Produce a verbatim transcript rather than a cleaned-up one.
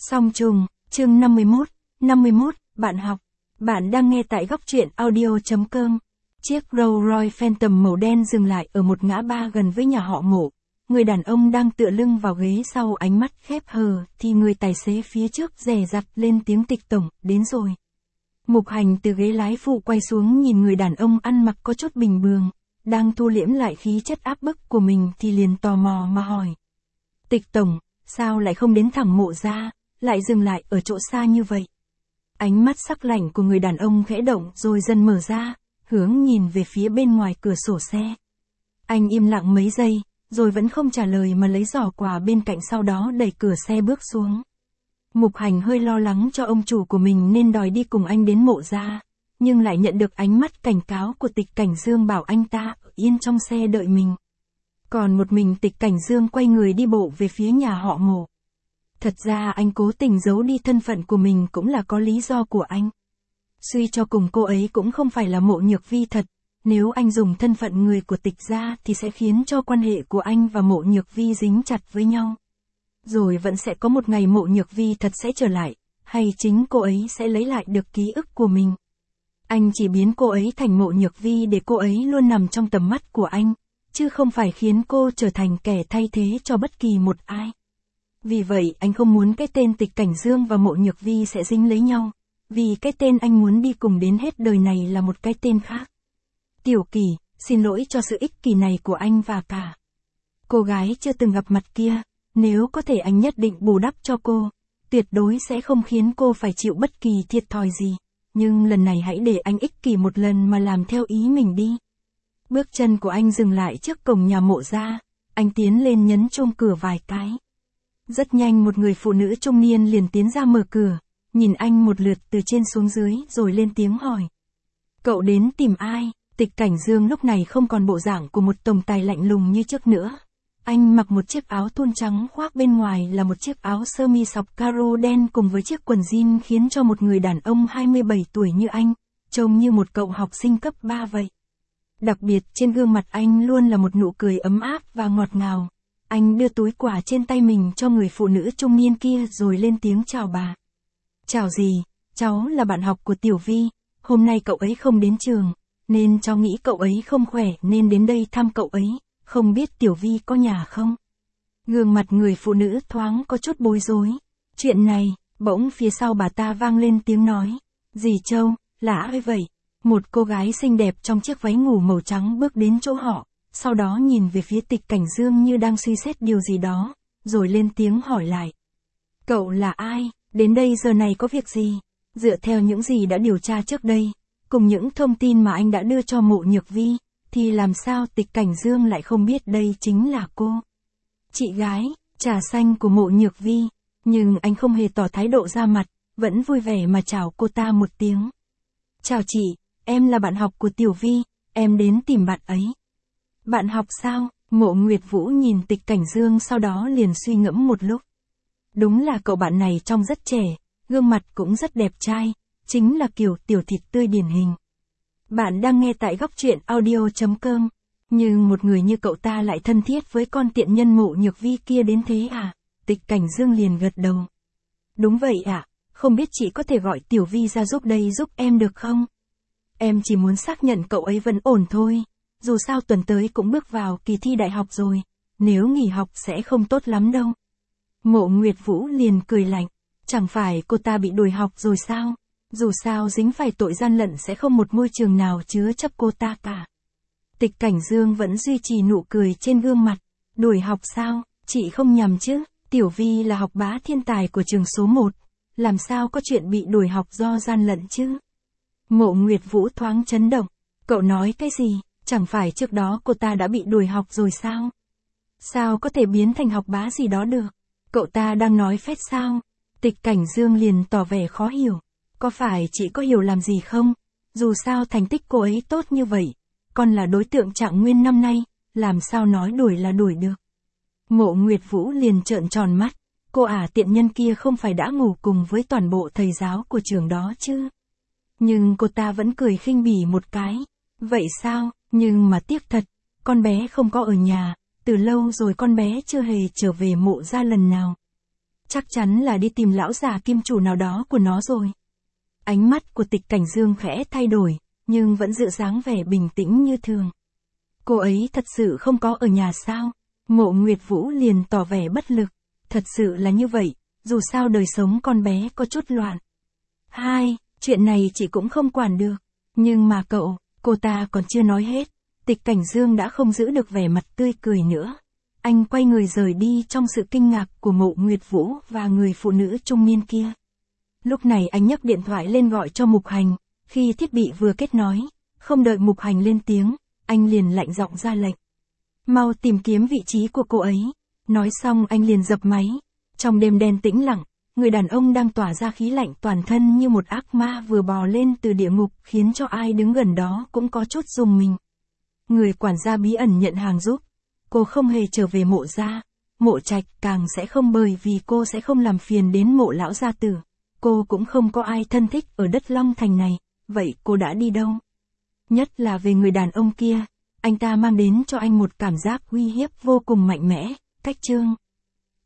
Song trùng, chương năm mươi mốt, năm mươi mốt, bạn học. Bạn đang nghe tại góc truyện audio.com. Chiếc Rolls Royce Phantom màu đen dừng lại ở một ngã ba gần với nhà họ Mộ. Người đàn ông đang tựa lưng vào ghế sau, ánh mắt khép hờ, thì người tài xế phía trước dè dặt lên tiếng: Tịch tổng, đến rồi. Mục Hành từ ghế lái phụ quay xuống nhìn người đàn ông ăn mặc có chút bình bường, đang thu liễm lại khí chất áp bức của mình thì liền tò mò mà hỏi. Tịch tổng, sao lại không đến thẳng Mộ ra, lại dừng lại ở chỗ xa như vậy? Ánh mắt sắc lạnh của người đàn ông khẽ động rồi dần mở ra, hướng nhìn về phía bên ngoài cửa sổ xe. Anh im lặng mấy giây, rồi vẫn không trả lời mà lấy giỏ quà bên cạnh, sau đó đẩy cửa xe bước xuống. Mục Hành hơi lo lắng cho ông chủ của mình nên đòi đi cùng anh đến Mộ ra, nhưng lại nhận được ánh mắt cảnh cáo của Tịch Cảnh Dương bảo anh ta yên trong xe đợi mình. Còn một mình Tịch Cảnh Dương quay người đi bộ về phía nhà họ Mộ. Thật ra anh cố tình giấu đi thân phận của mình cũng là có lý do của anh. Suy cho cùng cô ấy cũng không phải là Mộ Nhược Vi thật, nếu anh dùng thân phận người của Tịch ra thì sẽ khiến cho quan hệ của anh và Mộ Nhược Vi dính chặt với nhau. Rồi vẫn sẽ có một ngày Mộ Nhược Vi thật sẽ trở lại, hay chính cô ấy sẽ lấy lại được ký ức của mình. Anh chỉ biến cô ấy thành Mộ Nhược Vi để cô ấy luôn nằm trong tầm mắt của anh, chứ không phải khiến cô trở thành kẻ thay thế cho bất kỳ một ai. Vì vậy anh không muốn cái tên Tịch Cảnh Dương và Mộ Nhược Vi sẽ dính lấy nhau, vì cái tên anh muốn đi cùng đến hết đời này là một cái tên khác. Tiểu Kỳ, xin lỗi cho sự ích kỷ này của anh và cả cô gái chưa từng gặp mặt kia, nếu có thể anh nhất định bù đắp cho cô, tuyệt đối sẽ không khiến cô phải chịu bất kỳ thiệt thòi gì, nhưng lần này hãy để anh ích kỷ một lần mà làm theo ý mình đi. Bước chân của anh dừng lại trước cổng nhà Mộ ra, anh tiến lên nhấn chuông cửa vài cái. Rất nhanh một người phụ nữ trung niên liền tiến ra mở cửa, nhìn anh một lượt từ trên xuống dưới rồi lên tiếng hỏi. Cậu đến tìm ai? Tịch Cảnh Dương lúc này không còn bộ dạng của một tổng tài lạnh lùng như trước nữa. Anh mặc một chiếc áo thun trắng, khoác bên ngoài là một chiếc áo sơ mi sọc caro đen cùng với chiếc quần jean, khiến cho một người đàn ông hai mươi bảy tuổi như anh, trông như một cậu học sinh cấp ba vậy. Đặc biệt trên gương mặt anh luôn là một nụ cười ấm áp và ngọt ngào. Anh đưa túi quà trên tay mình cho người phụ nữ trung niên kia rồi lên tiếng chào bà. Chào gì, cháu là bạn học của Tiểu Vi, hôm nay cậu ấy không đến trường, nên cháu nghĩ cậu ấy không khỏe nên đến đây thăm cậu ấy, không biết Tiểu Vi có nhà không? Gương mặt người phụ nữ thoáng có chút bối rối. Chuyện này, bỗng phía sau bà ta vang lên tiếng nói. Dì Châu, là ai vậy? Một cô gái xinh đẹp trong chiếc váy ngủ màu trắng bước đến chỗ họ, sau đó nhìn về phía Tịch Cảnh Dương như đang suy xét điều gì đó, rồi lên tiếng hỏi lại. Cậu là ai? Đến đây giờ này có việc gì? Dựa theo những gì đã điều tra trước đây, cùng những thông tin mà anh đã đưa cho Mộ Nhược Vi, thì làm sao Tịch Cảnh Dương lại không biết đây chính là cô? Chị gái, trà xanh của Mộ Nhược Vi, nhưng anh không hề tỏ thái độ ra mặt, vẫn vui vẻ mà chào cô ta một tiếng. Chào chị, em là bạn học của Tiểu Vi, em đến tìm bạn ấy. Bạn học sao? Mộ Nguyệt Vũ nhìn Tịch Cảnh Dương sau đó liền suy ngẫm một lúc. Đúng là cậu bạn này trông rất trẻ, gương mặt cũng rất đẹp trai, chính là kiểu tiểu thịt tươi điển hình. Bạn đang nghe tại góc truyện audio.com, nhưng một người như cậu ta lại thân thiết với con tiện nhân Mộ Nhược Vi kia đến thế à? Tịch Cảnh Dương liền gật đầu. Đúng vậy ạ, à, không biết chị có thể gọi Tiểu Vi ra giúp đây giúp em được không? Em chỉ muốn xác nhận cậu ấy vẫn ổn thôi. Dù sao tuần tới cũng bước vào kỳ thi đại học rồi, nếu nghỉ học sẽ không tốt lắm đâu. Mộ Nguyệt Vũ liền cười lạnh, chẳng phải cô ta bị đuổi học rồi sao? Dù sao dính phải tội gian lận sẽ không một môi trường nào chứa chấp cô ta cả. Tịch Cảnh Dương vẫn duy trì nụ cười trên gương mặt. Đuổi học sao? Chị không nhầm chứ? Tiểu Vi là học bá thiên tài của trường số một, làm sao có chuyện bị đuổi học do gian lận chứ? Mộ Nguyệt Vũ thoáng chấn động. Cậu nói cái gì? Chẳng phải trước đó cô ta đã bị đuổi học rồi sao? Sao có thể biến thành học bá gì đó được? Cậu ta đang nói phét sao? Tịch Cảnh Dương liền tỏ vẻ khó hiểu. Có phải chị có hiểu làm gì không? Dù sao thành tích cô ấy tốt như vậy, còn là đối tượng trạng nguyên năm nay, làm sao nói đuổi là đuổi được? Mộ Nguyệt Vũ liền trợn tròn mắt. Cô ả tiện nhân kia không phải đã ngủ cùng với toàn bộ thầy giáo của trường đó chứ? Nhưng cô ta vẫn cười khinh bỉ một cái. Vậy sao? Nhưng mà tiếc thật, con bé không có ở nhà, từ lâu rồi con bé chưa hề trở về Mộ ra lần nào. Chắc chắn là đi tìm lão già kim chủ nào đó của nó rồi. Ánh mắt của Tịch Cảnh Dương khẽ thay đổi, nhưng vẫn giữ dáng vẻ bình tĩnh như thường. Cô ấy thật sự không có ở nhà sao? Mộ Nguyệt Vũ liền tỏ vẻ bất lực. Thật sự là như vậy, dù sao đời sống con bé có chút loạn. Hai, chuyện này chị cũng không quản được. Nhưng mà cậu, cô ta còn chưa nói hết. Tịch Cảnh Dương đã không giữ được vẻ mặt tươi cười nữa. Anh quay người rời đi trong sự kinh ngạc của Mộ Nguyệt Vũ và người phụ nữ trung niên kia. Lúc này anh nhấc điện thoại lên gọi cho Mục Hành. Khi thiết bị vừa kết nối, không đợi Mục Hành lên tiếng, anh liền lạnh giọng ra lệnh. Mau tìm kiếm vị trí của cô ấy. Nói xong anh liền dập máy. Trong đêm đen tĩnh lặng, người đàn ông đang tỏa ra khí lạnh toàn thân như một ác ma vừa bò lên từ địa ngục khiến cho ai đứng gần đó cũng có chút rùng mình. Người quản gia bí ẩn nhận hàng giúp. Cô không hề trở về Mộ gia. Mộ Trạch càng sẽ không, bởi vì cô sẽ không làm phiền đến Mộ lão gia tử. Cô cũng không có ai thân thích ở đất Long Thành này, vậy cô đã đi đâu? Nhất là về người đàn ông kia, anh ta mang đến cho anh một cảm giác uy hiếp vô cùng mạnh mẽ. Cách chương